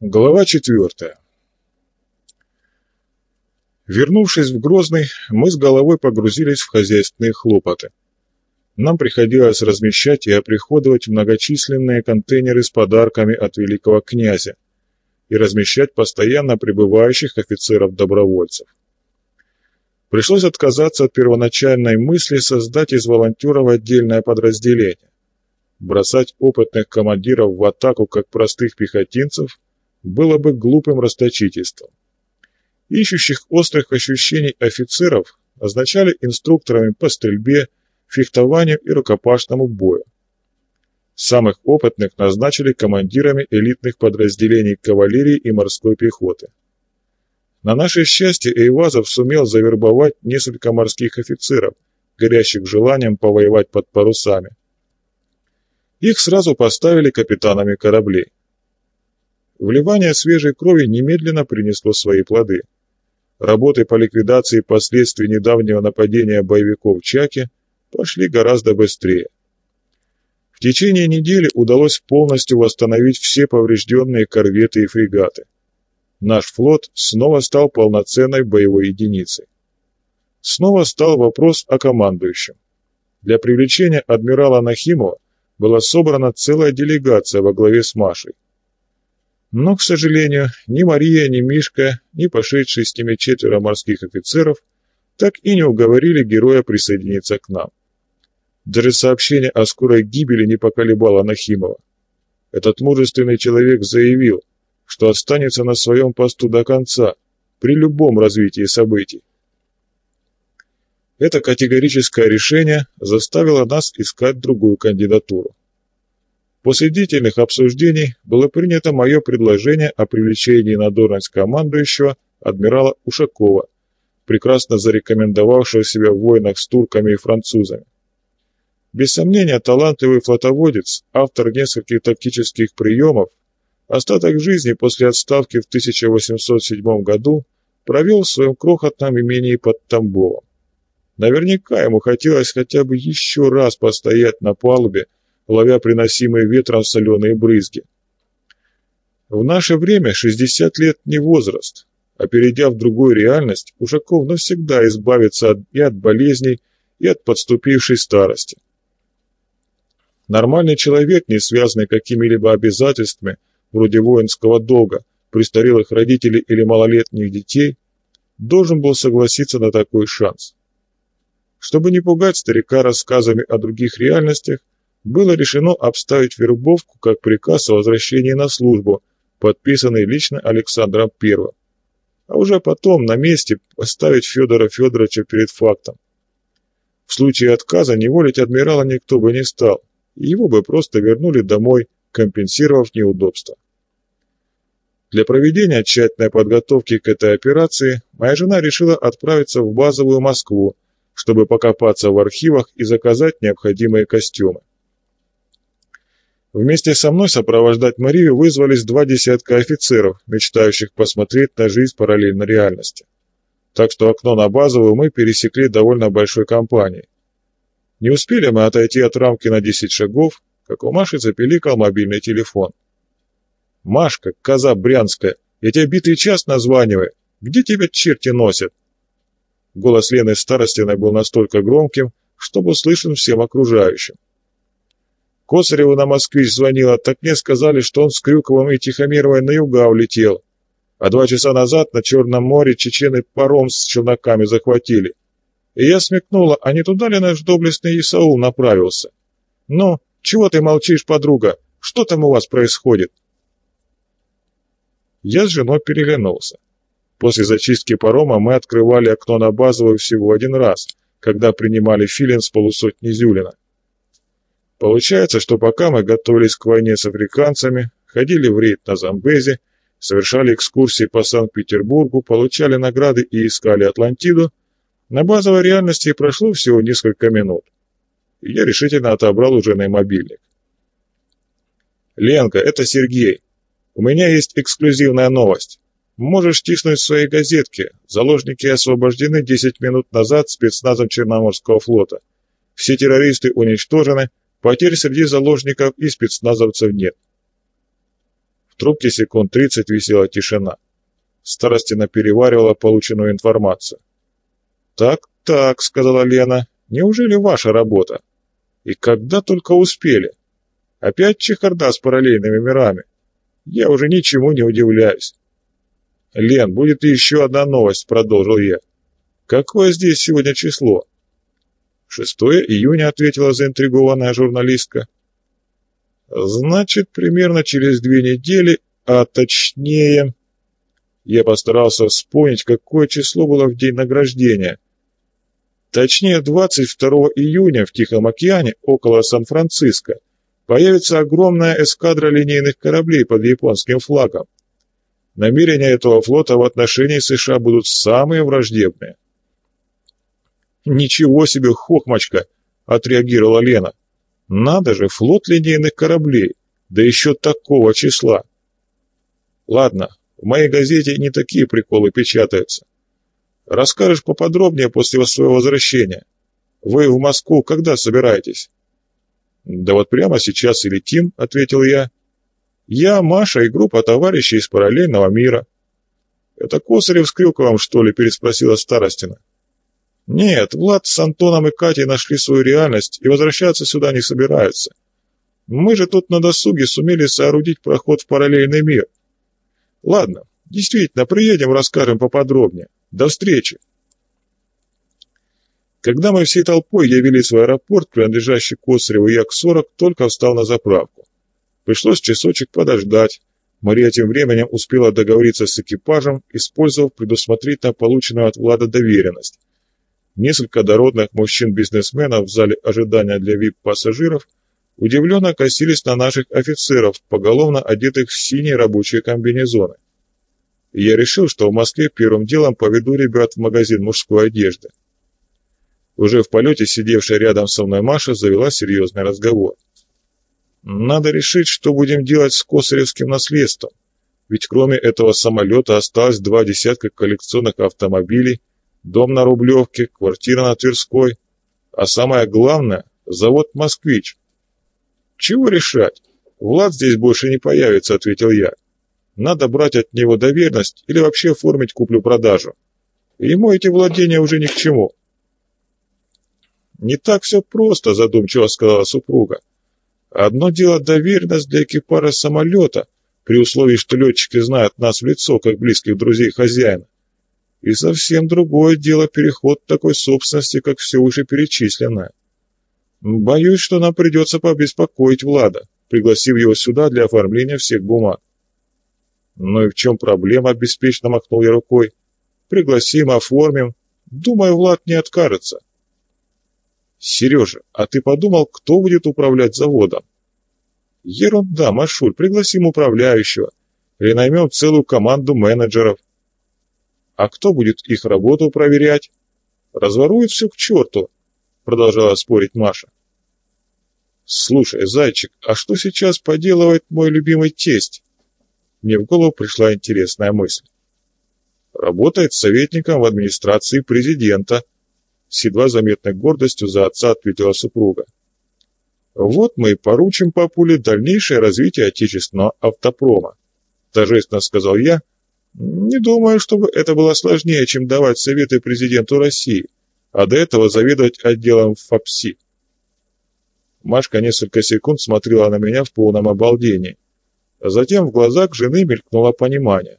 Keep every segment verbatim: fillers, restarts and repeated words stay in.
Глава четвертая. Вернувшись в Грозный, мы с головой погрузились в хозяйственные хлопоты. Нам приходилось размещать и оприходовать многочисленные контейнеры с подарками от великого князя и размещать постоянно прибывающих офицеров-добровольцев. Пришлось отказаться от первоначальной мысли создать из волонтеров отдельное подразделение. Бросать опытных командиров в атаку как простых пехотинцев было бы глупым расточительством. Ищущих острых ощущений офицеров назначали инструкторами по стрельбе, фехтованию и рукопашному бою. Самых опытных назначили командирами элитных подразделений кавалерии и морской пехоты. На наше счастье, Эйвазов сумел завербовать несколько морских офицеров, горящих желанием повоевать под парусами. Их сразу поставили капитанами кораблей. Вливание свежей крови немедленно принесло свои плоды. Работы по ликвидации последствий недавнего нападения боевиков Чаки пошли гораздо быстрее. В течение недели удалось полностью восстановить все поврежденные корветы и фрегаты. Наш флот снова стал полноценной боевой единицей. Снова стал вопрос о командующем. Для привлечения адмирала Нахимова была собрана целая делегация во главе с Машей. Но, к сожалению, ни Мария, ни Мишка, ни пошедшие с ними четверо морских офицеров так и не уговорили героя присоединиться к нам. Даже сообщение о скорой гибели не поколебало Нахимова. Этот мужественный человек заявил, что останется на своем посту до конца, при любом развитии событий. Это категорическое решение заставило нас искать другую кандидатуру. После длительных обсуждений было принято мое предложение о привлечении на должность командующего адмирала Ушакова, прекрасно зарекомендовавшего себя в войнах с турками и французами. Без сомнения, талантливый флотоводец, автор нескольких тактических приемов, остаток жизни после отставки в тысяча восемьсот седьмом году провел в своем крохотном имении под Тамбовом. Наверняка ему хотелось хотя бы еще раз постоять на палубе, ловя приносимые ветром соленые брызги. В наше время шестьдесят лет не возраст, а перейдя в другую реальность, Ушаков навсегда избавится от, и от болезней, и от подступившей старости. Нормальный человек, не связанный какими-либо обязательствами, вроде воинского долга, престарелых родителей или малолетних детей, должен был согласиться на такой шанс. Чтобы не пугать старика рассказами о других реальностях, было решено обставить вербовку как приказ о возвращении на службу, подписанный лично Александром Первым, а уже потом на месте поставить Федора Федоровича перед фактом. В случае отказа неволить адмирала никто бы не стал, и его бы просто вернули домой, компенсировав неудобства. Для проведения тщательной подготовки к этой операции моя жена решила отправиться в базовую Москву, чтобы покопаться в архивах и заказать необходимые костюмы. Вместе со мной сопровождать Марию вызвались два десятка офицеров, мечтающих посмотреть на жизнь параллельно реальности. Так что окно на базовую мы пересекли довольно большой компанией. Не успели мы отойти от рамки на десять шагов, как у Маши запиликал мобильный телефон. «Машка, коза брянская, я тебе битый час названиваю. Где тебя черти носят?» Голос Лены Старостиной был настолько громким, что был слышен всем окружающим. Косареву на «Москвич» звонила, так мне сказали, что он с Крюковым и Тихомировой на юга улетел, а два часа назад на Черном море чечены паром с челноками захватили. И я смекнула, а не туда ли наш доблестный Исаул направился? Ну, чего ты молчишь, подруга? Что там у вас происходит? Я с женой переглянулся. После зачистки парома мы открывали окно на базовую всего один раз, когда принимали филин с полусотни Зюлина. Получается, что пока мы готовились к войне с африканцами, ходили в рейд на Замбези, совершали экскурсии по Санкт-Петербургу, получали награды и искали Атлантиду, на базовой реальности прошло всего несколько минут. И я решительно отобрал у жены мобильник. «Ленка, это Сергей. У меня есть эксклюзивная новость. Можешь тиснуть в своей газетке. Заложники освобождены десять минут назад спецназом Черноморского флота. Все террористы уничтожены, потерь среди заложников и спецназовцев нет». В трубке секунд тридцать висела тишина. Старостина переваривала полученную информацию. «Так-так», — сказала Лена, — «неужели ваша работа? И когда только успели? Опять чехарда с параллельными мирами? Я уже ничему не удивляюсь». «Лен, будет еще одна новость», — продолжил я. «Какое здесь сегодня число?» «Шестое июня», — ответила заинтригованная журналистка. «Значит, примерно через две недели, а точнее...» Я постарался вспомнить, какое число было в день награждения. Точнее, двадцать второго июня в Тихом океане, около Сан-Франциско, появится огромная эскадра линейных кораблей под японским флагом. Намерения этого флота в отношении США будут самые враждебные. «Ничего себе, хохмочка!» — отреагировала Лена. «Надо же, флот линейных кораблей, да еще такого числа!» «Ладно, в моей газете не такие приколы печатаются. Расскажешь поподробнее после своего возвращения. Вы в Москву когда собираетесь?» «Да вот прямо сейчас и летим», — ответил я. «Я, Маша и группа товарищей из параллельного мира». «Это Косарев с Крюковым, что ли?» — переспросила Старостина. «Нет, Влад с Антоном и Катей нашли свою реальность и возвращаться сюда не собираются. Мы же тут на досуге сумели соорудить проход в параллельный мир. Ладно, действительно, приедем, расскажем поподробнее. До встречи». Когда мы всей толпой явились в аэропорт, принадлежащий Косареву Як сорок, только встал на заправку. Пришлось часочек подождать. Мария тем временем успела договориться с экипажем, использовав предусмотрительно полученную от Влада доверенность. Несколько дородных мужчин-бизнесменов в зале ожидания для ви ай пи-пассажиров удивленно косились на наших офицеров, поголовно одетых в синие рабочие комбинезоны. И я решил, что в Москве первым делом поведу ребят в магазин мужской одежды. Уже в полете сидевшая рядом со мной Маша завела серьезный разговор. «Надо решить, что будем делать с косаревским наследством, ведь кроме этого самолета осталось два десятка коллекционных автомобилей, дом на Рублевке, квартира на Тверской, а самое главное – завод «Москвич». «Чего решать? Влад здесь больше не появится», – ответил я. «Надо брать от него доверенность или вообще оформить куплю-продажу. Ему эти владения уже ни к чему». «Не так все просто», – задумчиво сказала супруга. «Одно дело доверенность для экипажа самолета, при условии, что летчики знают нас в лицо, как близких друзей хозяина. И совсем другое дело переход такой собственности, как все вышеперечисленное. Боюсь, что нам придется побеспокоить Влада, пригласив его сюда для оформления всех бумаг». «Ну и в чем проблема?» – беспечно махнул я рукой. «Пригласим, оформим. Думаю, Влад не откажется». «Сережа, а ты подумал, кто будет управлять заводом?» «Ерунда, Машуль, пригласим управляющего или наймем целую команду менеджеров». «А кто будет их работу проверять?» «Разворует все к черту», — продолжала спорить Маша. «Слушай, зайчик, а что сейчас поделывает мой любимый тесть?» Мне в голову пришла интересная мысль. «Работает советником в администрации президента», — с едва заметной гордостью за отца ответила супруга. «Вот мы и поручим папуле дальнейшее развитие отечественного автопрома», — торжественно сказал я. «Не думаю, чтобы это было сложнее, чем давать советы президенту России, а до этого заведовать отделом ФАПСИ». Машка несколько секунд смотрела на меня в полном обалдении. А затем в глазах жены мелькнуло понимание.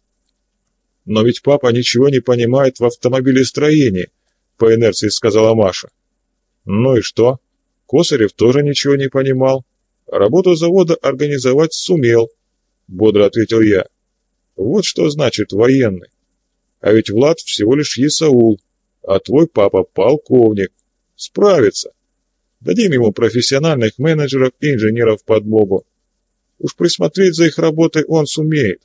«Но ведь папа ничего не понимает в автомобилестроении», — по инерции сказала Маша. «Ну и что? Косарев тоже ничего не понимал. Работу завода организовать сумел», — бодро ответил я. «Вот что значит военный. А ведь Влад всего лишь Исаул, а твой папа полковник. Справится. Дадим ему профессиональных менеджеров и инженеров подмогу. Уж присмотреть за их работой он сумеет».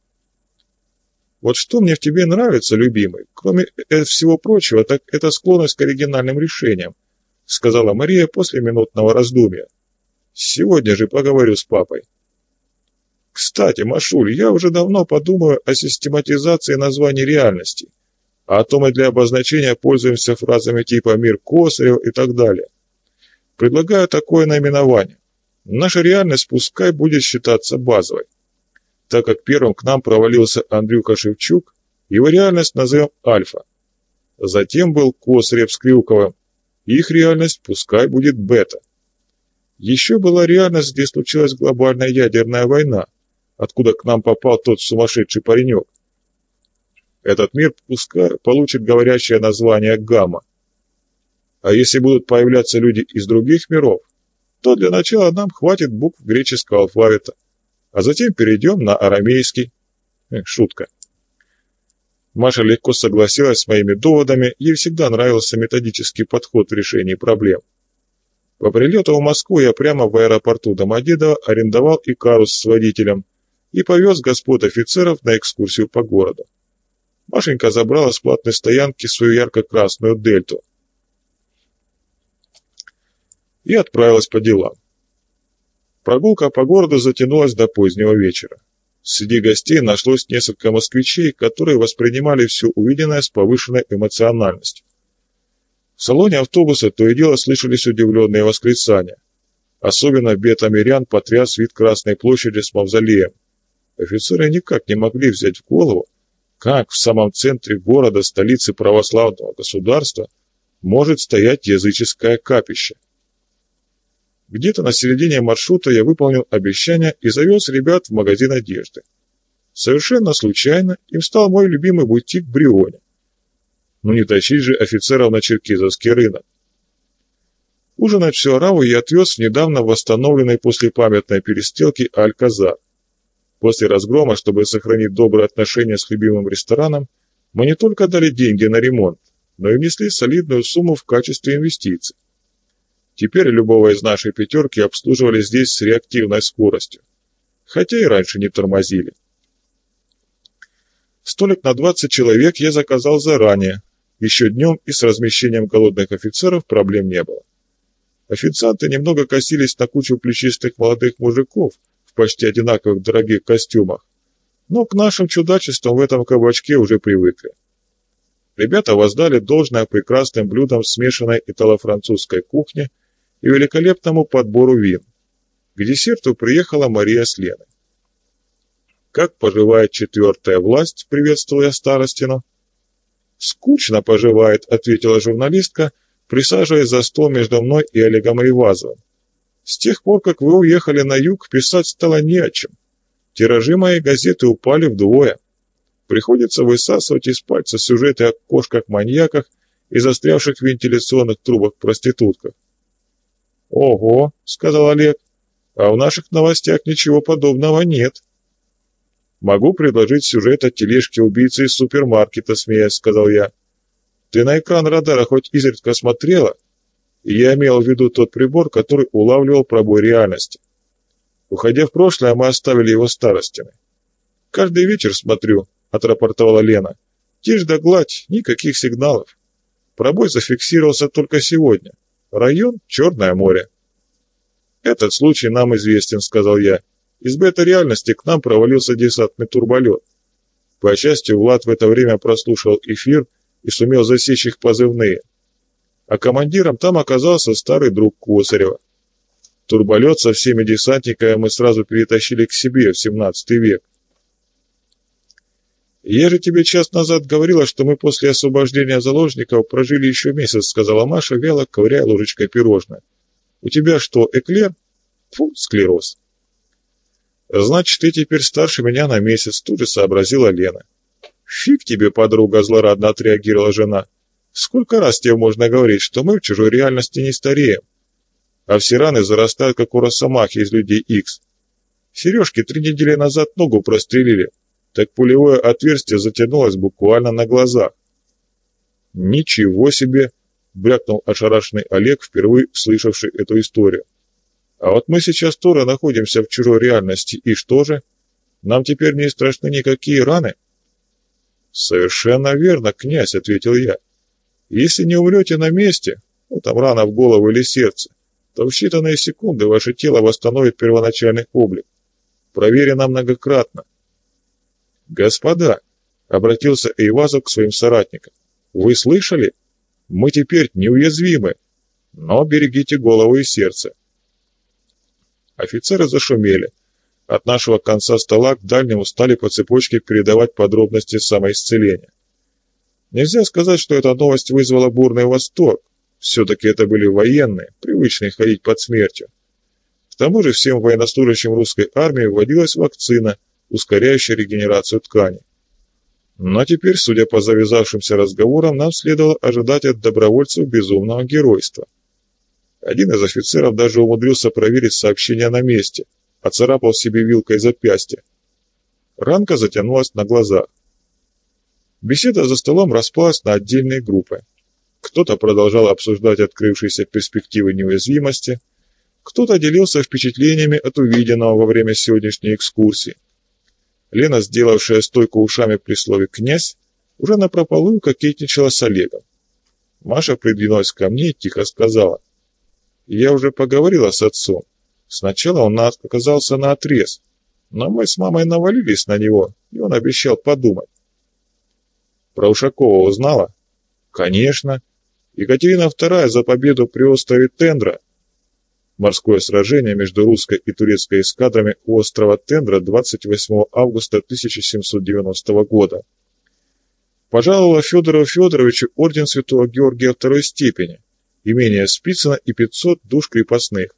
«Вот что мне в тебе нравится, любимый, кроме всего прочего, так это склонность к оригинальным решениям», — сказала Мария после минутного раздумья. «Сегодня же поговорю с папой». «Кстати, Машуль, я уже давно подумаю о систематизации названий реальностей, а то мы для обозначения пользуемся фразами типа «мир Косарева» и так далее. Предлагаю такое наименование. Наша реальность пускай будет считаться базовой. Так как первым к нам провалился Андрюха Шевчук, его реальность назовем Альфа. Затем был Косарев с Крюковым, их реальность пускай будет Бета. Еще была реальность, где случилась глобальная ядерная война, откуда к нам попал тот сумасшедший паренек. Этот мир пускай получит говорящее название Гамма. А если будут появляться люди из других миров, то для начала нам хватит букв греческого алфавита, а затем перейдем на арамейский. Э, шутка. Маша легко согласилась с моими доводами, ей всегда нравился методический подход в решении проблем. По прилету в Москву я прямо в аэропорту Домодедово арендовал Икарус с водителем и повез господ офицеров на экскурсию по городу. Машенька забрала с платной стоянки свою ярко-красную дельту и отправилась по делам. Прогулка по городу затянулась до позднего вечера. Среди гостей нашлось несколько москвичей, которые воспринимали все увиденное с повышенной эмоциональностью. В салоне автобуса то и дело слышались удивленные восклицания. Особенно бета-мирян потряс вид Красной площади с мавзолеем. Офицеры никак не могли взять в голову, как в самом центре города, столицы православного государства, может стоять языческое капище. Где-то на середине маршрута я выполнил обещание и завез ребят в магазин одежды. Совершенно случайно им стал мой любимый бутик в Брионе. Ну не тащить же офицеров на черкизовский рынок. Ужинать всю ораву я отвез в недавно восстановленный после памятной перестрелки Альказар. После разгрома, чтобы сохранить добрые отношения с любимым рестораном, мы не только дали деньги на ремонт, но и внесли солидную сумму в качестве инвестиций. Теперь любого из нашей пятерки обслуживали здесь с реактивной скоростью, хотя и раньше не тормозили. Столик на двадцать человек я заказал заранее, еще днем, и с размещением голодных офицеров проблем не было. Официанты немного косились на кучу плечистых молодых мужиков в почти одинаковых дорогих костюмах, но к нашим чудачествам в этом кабачке уже привыкли. Ребята воздали должное прекрасным блюдам смешанной итало-французской кухни и великолепному подбору вин. К десерту приехала Мария с Леной. «Как поживает четвертая власть?» — приветствовал я Старостину. «Скучно поживает», — ответила журналистка, присаживаясь за стол между мной и Олегом Ривазовым. «С тех пор, как вы уехали на юг, писать стало не о чем. Тиражи моей газеты упали вдвое. Приходится высасывать из пальца сюжеты о кошках-маньяках и застрявших в вентиляционных трубах проститутках». «Ого», — сказал Олег, — «а в наших новостях ничего подобного нет». «Могу предложить сюжет о тележке убийцы из супермаркета», — смеясь сказал я. «Ты на экран радара хоть изредка смотрела?» И я имел в виду тот прибор, который улавливал пробой реальности. Уходя в прошлое, мы оставили его Старостиной. «Каждый вечер смотрю», — отрапортовала Лена. «Тишь да гладь, никаких сигналов. Пробой зафиксировался только сегодня. Район — Черное море». «Этот случай нам известен», — сказал я. «Из бета-реальности к нам провалился десантный турболет. По счастью, Влад в это время прослушал эфир и сумел засечь их позывные. А командиром там оказался старый друг Косарева. Турболет со всеми десантниками мы сразу перетащили к себе в семнадцатый век. «Я же тебе час назад говорила, что мы после освобождения заложников прожили еще месяц», — сказала Маша, вяло ковыряя ложечкой пирожное. «У тебя что, эклер? Фу, склероз». «Значит, ты теперь старше меня на месяц», — тут же сообразила Лена. «Фиг тебе, подруга», — злорадно отреагировала жена. «Сколько раз тебе можно говорить, что мы в чужой реальности не стареем? А все раны зарастают, как у росомахи из Людей Икс. Сережке три недели назад ногу прострелили, так пулевое отверстие затянулось буквально на глазах». «Ничего себе!» — брякнул ошарашенный Олег, впервые слышавший эту историю. «А вот мы сейчас тоже находимся в чужой реальности, и что же? Нам теперь не страшны никакие раны?» «Совершенно верно, князь», — ответил я. «Если не умрете на месте, ну там рана в голову или сердце, то в считанные секунды ваше тело восстановит первоначальный облик. Проверено многократно». «Господа», — обратился Эйвазов к своим соратникам, — «вы слышали? Мы теперь неуязвимы, но берегите голову и сердце». Офицеры зашумели. От нашего конца стола к дальнему стали по цепочке передавать подробности самоисцеления. Нельзя сказать, что эта новость вызвала бурный восторг. Все-таки это были военные, привычные ходить под смертью. К тому же всем военнослужащим русской армии вводилась вакцина, ускоряющая регенерацию тканей. Но теперь, судя по завязавшимся разговорам, нам следовало ожидать от добровольцев безумного геройства. Один из офицеров даже умудрился проверить сообщение на месте, оцарапал себе вилкой запястье. Ранка затянулась на глазах. Беседа за столом распалась на отдельные группы. Кто-то продолжал обсуждать открывшиеся перспективы неуязвимости, кто-то делился впечатлениями от увиденного во время сегодняшней экскурсии. Лена, сделавшая стойку ушами при слове «князь», уже напропалую кокетничала с Олегом. Маша придвинулась ко мне и тихо сказала: «Я уже поговорила с отцом. Сначала он оказался наотрез, но мы с мамой навалились на него, и он обещал подумать». «Про Ушакова узнала?» «Конечно. Екатерина вторая за победу при острове Тендра». Морское сражение между русской и турецкой эскадрами у острова Тендра двадцать восьмого августа тысяча семьсот девяностого года. Пожаловала Федору Федоровичу орден Святого Георгия второй степени, имение Спицына и пятьсот душ крепостных.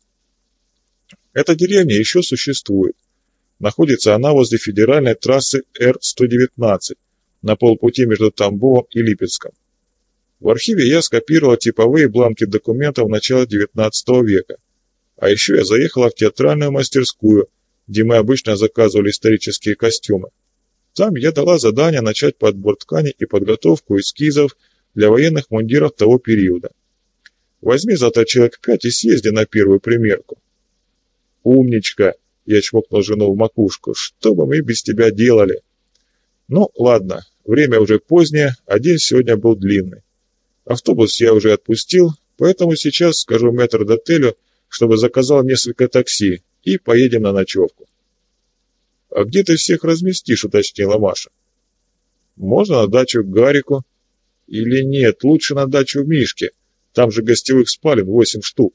Эта деревня еще существует. Находится она возле федеральной трассы Р сто девятнадцать, на полпути между Тамбовом и Липецком. В архиве я скопировал типовые бланки документов начала девятнадцатого века. А еще я заехала в театральную мастерскую, где мы обычно заказывали исторические костюмы. Там я дала задание начать подбор тканей и подготовку эскизов для военных мундиров того периода. Возьми завтра человек пять и съезди на первую примерку. «Умничка!» — я чмокнул жену в макушку. «Что бы мы без тебя делали?» «Ну, ладно, время уже позднее, а день сегодня был длинный. Автобус я уже отпустил, поэтому сейчас скажу метрдотелю, чтобы заказал несколько такси, и поедем на ночевку». «А где ты всех разместишь?» — уточнила Маша. «Можно на дачу к Гарику. Или нет, лучше на дачу в Мишке. Там же гостевых спален восемь штук».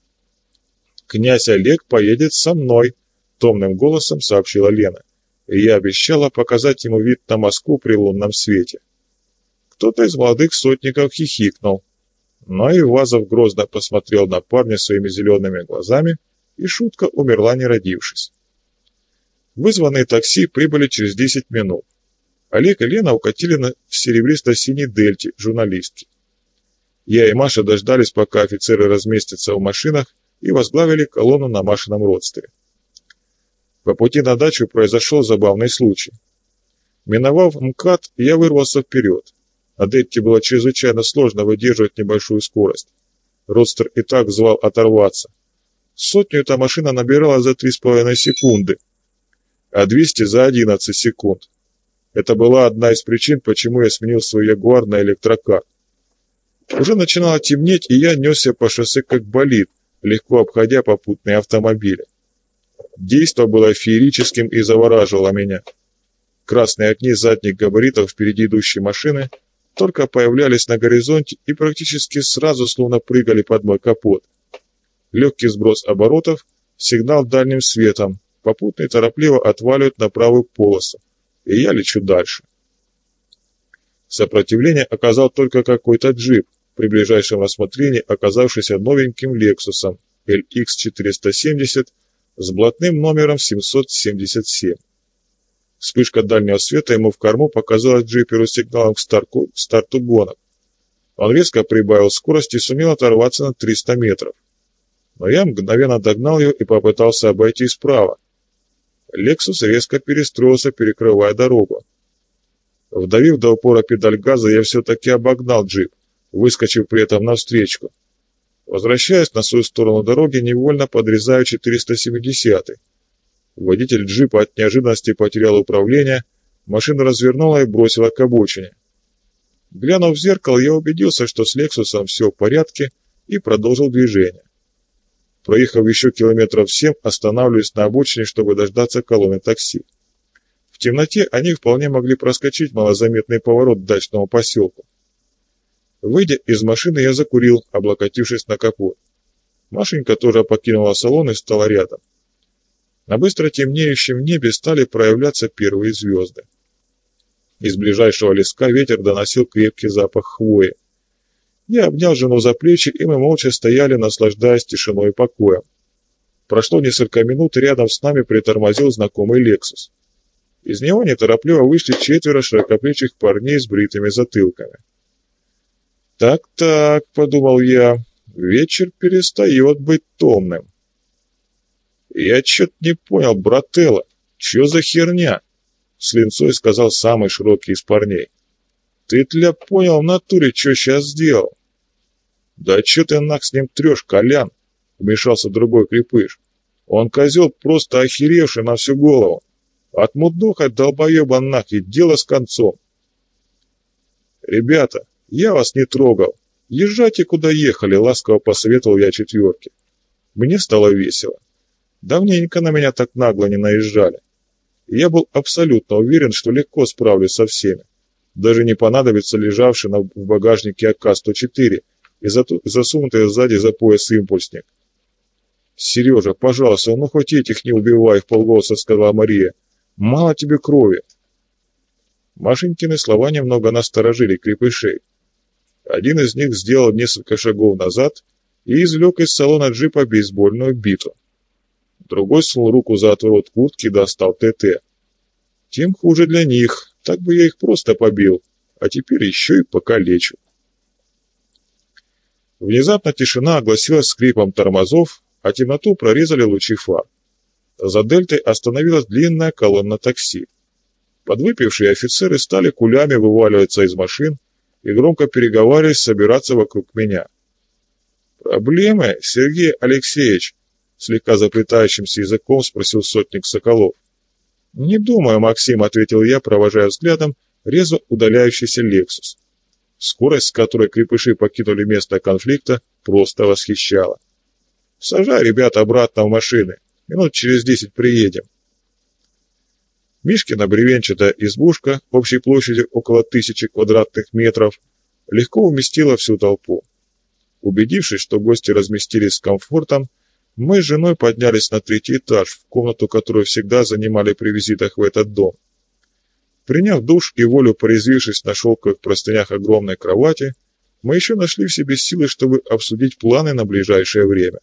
«Князь Олег поедет со мной», — томным голосом сообщила Лена. И я обещала показать ему вид на Москву при лунном свете. Кто-то из молодых сотников хихикнул. Но и Вазов грозно посмотрел на парня своими зелеными глазами, и шутка умерла, не родившись. Вызванные такси прибыли через десять минут. Олег и Лена укатили на серебристо-синей дельте журналистки. Я и Маша дождались, пока офицеры разместятся в машинах, и возглавили колонну на Машином родстве. По пути на дачу произошел забавный случай. Миновав МКАД, я вырвался вперед. На дельте было чрезвычайно сложно выдерживать небольшую скорость. Родстер и так звал оторваться. Сотню эта машина набирала за три с половиной секунды, а двести за одиннадцать секунд. Это была одна из причин, почему я сменил свой Ягуар на электрокар. Уже начинало темнеть, и я несся по шоссе как болид, легко обходя попутные автомобили. Действо было феерическим и завораживало меня. Красные огни задних габаритов впереди идущей машины только появлялись на горизонте и практически сразу словно прыгали под мой капот. Легкий сброс оборотов, сигнал дальним светом, попутный торопливо отваливает на правую полосу, и я лечу дальше. Сопротивление оказал только какой-то джип, при ближайшем рассмотрении оказавшийся новеньким Лексусом эл икс четыреста семьдесят с блатным номером семьсот семьдесят семь. Вспышка дальнего света ему в корму показалась джиперу сигналом к старту, к старту гонок. Он резко прибавил скорость и сумел оторваться на триста метров. Но я мгновенно догнал его и попытался обойти справа. «Лексус» резко перестроился, перекрывая дорогу. Вдавив до упора педаль газа, я все-таки обогнал джип, выскочив при этом навстречку. Возвращаясь на свою сторону дороги, невольно подрезаю четыреста семидесятый. Водитель джипа от неожиданности потерял управление, машину развернула и бросила к обочине. Глянув в зеркало, я убедился, что с «Лексусом» все в порядке, и продолжил движение. Проехав еще километров семь, останавливаюсь на обочине, чтобы дождаться колонны такси. В темноте они вполне могли проскочить малозаметный поворот дачного поселка. Выйдя из машины, я закурил, облокотившись на капот. Машенька тоже покинула салон и стала рядом. На быстро темнеющем небе стали проявляться первые звезды. Из ближайшего леска ветер доносил крепкий запах хвои. Я обнял жену за плечи, и мы молча стояли, наслаждаясь тишиной и покоем. Прошло несколько минут, и рядом с нами притормозил знакомый «Лексус». Из него неторопливо вышли четверо широкоплечих парней с бритыми затылками. «Так-так», — подумал я, — «вечер перестает быть томным». «Я чё-то не понял, брателло, чё за херня?» — с линцой сказал самый широкий из парней. «Ты, тля, понял в натуре, чё сейчас сделал?» «Да чё ты нах с ним трёшь, Колян?» — вмешался другой крепыш. «Он козёл просто охеревший на всю голову. Отмудохать долбоёба нах, и дело с концом». «Ребята, я вас не трогал. Езжайте, куда ехали», — ласково посоветовал я четвёрке. Мне стало весело. Давненько на меня так нагло не наезжали. Я был абсолютно уверен, что легко справлюсь со всеми. Даже не понадобится лежавший на, в багажнике А К сто четыре и засунутый сзади за пояс импульсник. «Сережа, пожалуйста, ну хоть этих не убивай», — вполголоса сказала Мария. «Мало тебе крови». Машенькины слова немного насторожили крепышей. Один из них сделал несколько шагов назад и извлек из салона джипа бейсбольную биту. Другой сунул руку за отворот куртки и достал ТТ. Тем хуже для них, так бы я их просто побил, а теперь еще и покалечу. Внезапно тишина огласилась скрипом тормозов, а темноту прорезали лучи фар. За дельтой остановилась длинная колонна такси. Подвыпившие офицеры стали кулями вываливаться из машин и громко переговариваясь собираться вокруг меня. «Проблемы, Сергей Алексеевич?» — слегка заплетающимся языком спросил сотник Соколов. «Не думаю, Максим», — ответил я, провожая взглядом резво удаляющийся «Лексус». Скорость, с которой крепыши покинули место конфликта, просто восхищала. «Сажай, ребята, обратно в машины. Минут через десять приедем». Мишкина бревенчатая избушка общей площадью около тысячи квадратных метров легко уместила всю толпу. Убедившись, что гости разместились с комфортом, мы с женой поднялись на третий этаж, в комнату, которую всегда занимали при визитах в этот дом. Приняв душ и волю порезвившись на шелковых простынях огромной кровати, мы еще нашли в себе силы, чтобы обсудить планы на ближайшее время.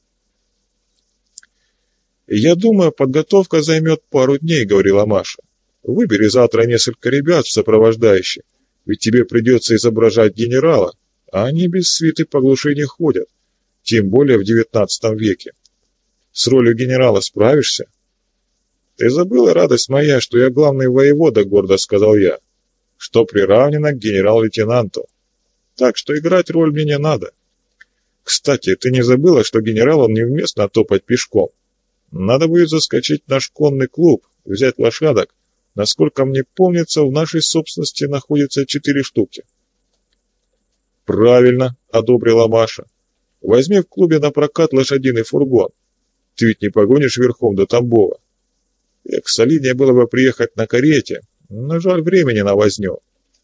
«Я думаю, подготовка займет пару дней», — говорила Маша. «Выбери завтра несколько ребят в сопровождающие, ведь тебе придется изображать генерала, а они без свиты по глуши не ходят, тем более в девятнадцатом веке. С ролью генерала справишься?» «Ты забыла, радость моя, что я главный воевода», — гордо сказал я, «что приравнено к генерал-лейтенанту. Так что играть роль мне не надо. Кстати, ты не забыла, что генералам невместно топать пешком? Надо будет заскочить в наш конный клуб, взять лошадок. Насколько мне помнится, в нашей собственности находится четыре штуки». «Правильно», — одобрила Маша. «Возьми в клубе на прокат лошадиный фургон. Ты ведь не погонишь верхом до Тамбова. Эх, солиднее было бы приехать на карете, но жаль времени на возню».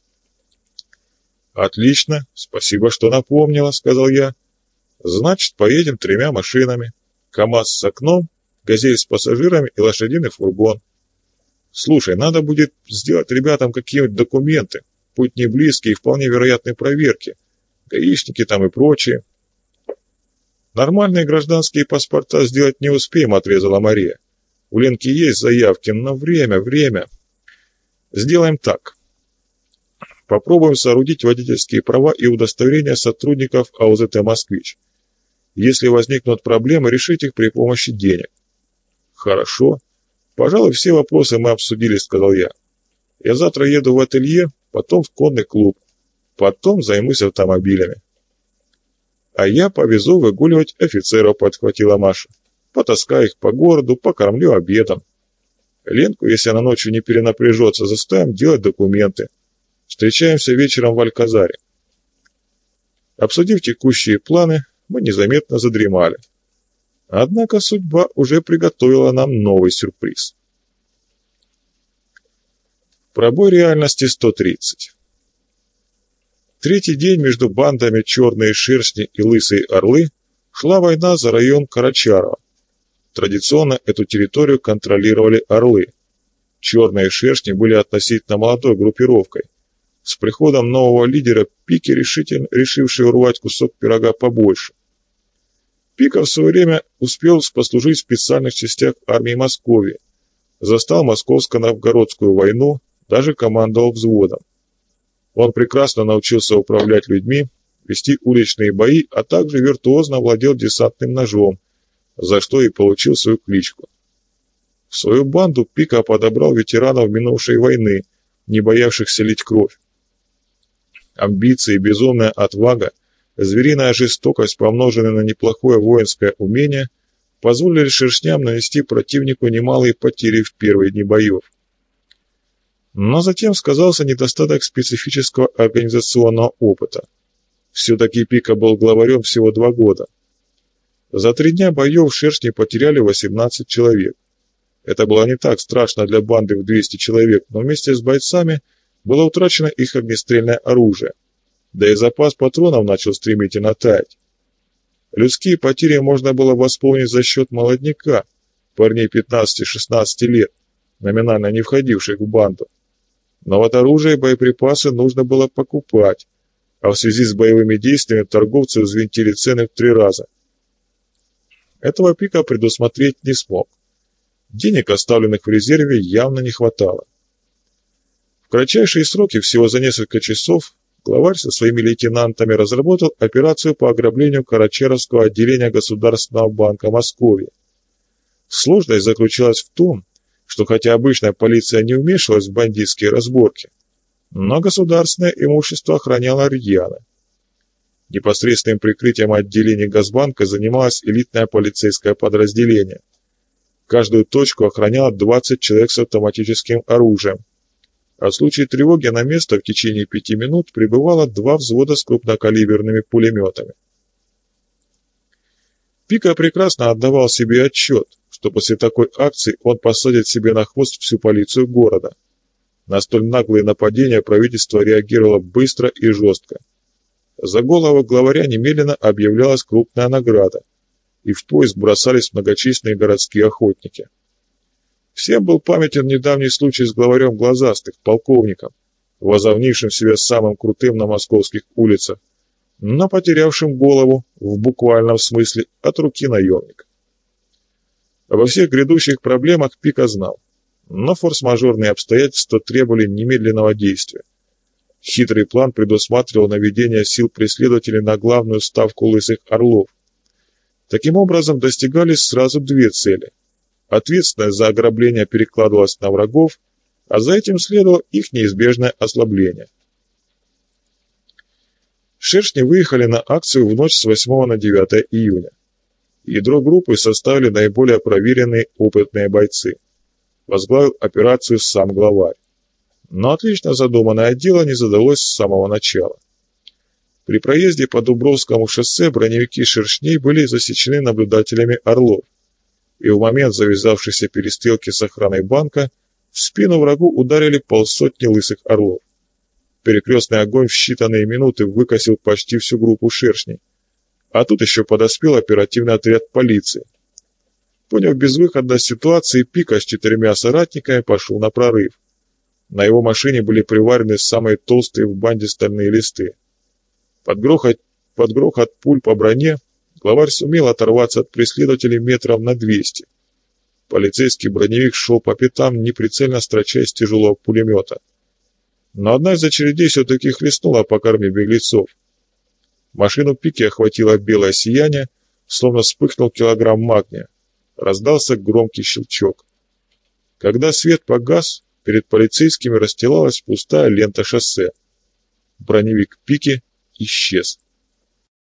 «Отлично, спасибо, что напомнила», — сказал я. «Значит, поедем тремя машинами. КамАЗ с окном, газель с пассажирами и лошадиный фургон. Слушай, надо будет сделать ребятам какие-нибудь документы, путь не близкий и вполне вероятной проверки, гаишники там и прочее». «Нормальные гражданские паспорта сделать не успеем», — отрезала Мария. «У Ленки есть заявки, но время, время. Сделаем так. Попробуем соорудить водительские права и удостоверения сотрудников А У Зэ Тэ «Москвич». Если возникнут проблемы, решить их при помощи денег». «Хорошо. Пожалуй, все вопросы мы обсудили», — сказал я. «Я завтра еду в ателье, потом в конный клуб, потом займусь автомобилями». «А я повезу выгуливать офицеров», — подхватила Маша. «Потаскаю их по городу, покормлю обедом. Ленку, если она ночью не перенапряжется, заставим делать документы. Встречаемся вечером в Альказаре». Обсудив текущие планы, мы незаметно задремали. Однако судьба уже приготовила нам новый сюрприз. Пробой реальности сто тридцать. Третий день между бандами «Черные шершни» и «Лысые орлы» шла война за район Карачарова. Традиционно эту территорию контролировали орлы. Черные шершни были относительно молодой группировкой. С приходом нового лидера Пики, решительно решивший урвать кусок пирога побольше. Пика в свое время успел послужить в специальных частях армии Московии, застал Московско-Новгородскую войну, даже командовал взводом. Он прекрасно научился управлять людьми, вести уличные бои, а также виртуозно владел десантным ножом, за что и получил свою кличку. В свою банду Пика подобрал ветеранов минувшей войны, не боявшихся лить кровь. Амбиции, безумная отвага, звериная жестокость, помноженная на неплохое воинское умение, позволили шершням нанести противнику немалые потери в первые дни боев. Но затем сказался недостаток специфического организационного опыта. Все-таки Пика был главарем всего два года. За три дня боев шершни потеряли восемнадцать человек. Это было не так страшно для банды в двести человек, но вместе с бойцами было утрачено их огнестрельное оружие, да и запас патронов начал стремительно таять. Людские потери можно было восполнить за счет молодняка, парней пятнадцати-шестнадцати лет, номинально не входивших в банду. Но вот оружие и боеприпасы нужно было покупать, а в связи с боевыми действиями торговцы взвинтили цены в три раза. Этого Пика предусмотреть не смог. Денег, оставленных в резерве, явно не хватало. В кратчайшие сроки, всего за несколько часов, главарь со своими лейтенантами разработал операцию по ограблению Карачаровского отделения Государственного банка Москвы. Сложность заключалась в том, что хотя обычная полиция не вмешивалась в бандитские разборки, но государственное имущество охраняло рьяно. Непосредственным прикрытием отделения Госбанка занималось элитное полицейское подразделение. Каждую точку охраняло двадцать человек с автоматическим оружием, а в случае тревоги на место в течение пяти минут прибывало два взвода с крупнокалиберными пулеметами. Пика прекрасно отдавал себе отчет, что после такой акции он посадит себе на хвост всю полицию города. На столь наглые нападения правительство реагировало быстро и жестко. За голову главаря немедленно объявлялась крупная награда, и в поиск бросались многочисленные городские охотники. Всем был памятен недавний случай с главарем глазастых, полковником, возомнившим себя самым крутым на московских улицах, но потерявшим голову, в буквальном смысле, от руки наемника. Обо всех грядущих проблемах Пика знал, но форс-мажорные обстоятельства требовали немедленного действия. Хитрый план предусматривал наведение сил преследователей на главную ставку Лысых Орлов. Таким образом достигались сразу две цели. Ответственность за ограбление перекладывалась на врагов, а за этим следовало их неизбежное ослабление. Шершни выехали на акцию в ночь с восьмого на девятое июня. Ядро группы составили наиболее проверенные опытные бойцы. Возглавил операцию сам главарь. Но отлично задуманное дело не задалось с самого начала. При проезде по Дубровскому шоссе броневики шершней были засечены наблюдателями Орлов, и в момент завязавшейся перестрелки с охраной банка в спину врагу ударили полсотни Лысых Орлов. Перекрестный огонь в считанные минуты выкосил почти всю группу шершней, а тут еще подоспел оперативный отряд полиции. Поняв безвыходность ситуации, Пика с четырьмя соратниками пошел на прорыв. На его машине были приварены самые толстые в банде стальные листы. Под грохот, под грохот пуль по броне главарь сумел оторваться от преследователей метров на двести. Полицейский броневик шел по пятам, неприцельно строча из тяжелого пулемета. Но одна из очередей все-таки хлестнула по корме беглецов. Машину Пики охватило белое сияние, словно вспыхнул килограмм магния. Раздался громкий щелчок. Когда свет погас, перед полицейскими расстилалась пустая лента шоссе. Броневик Пики исчез.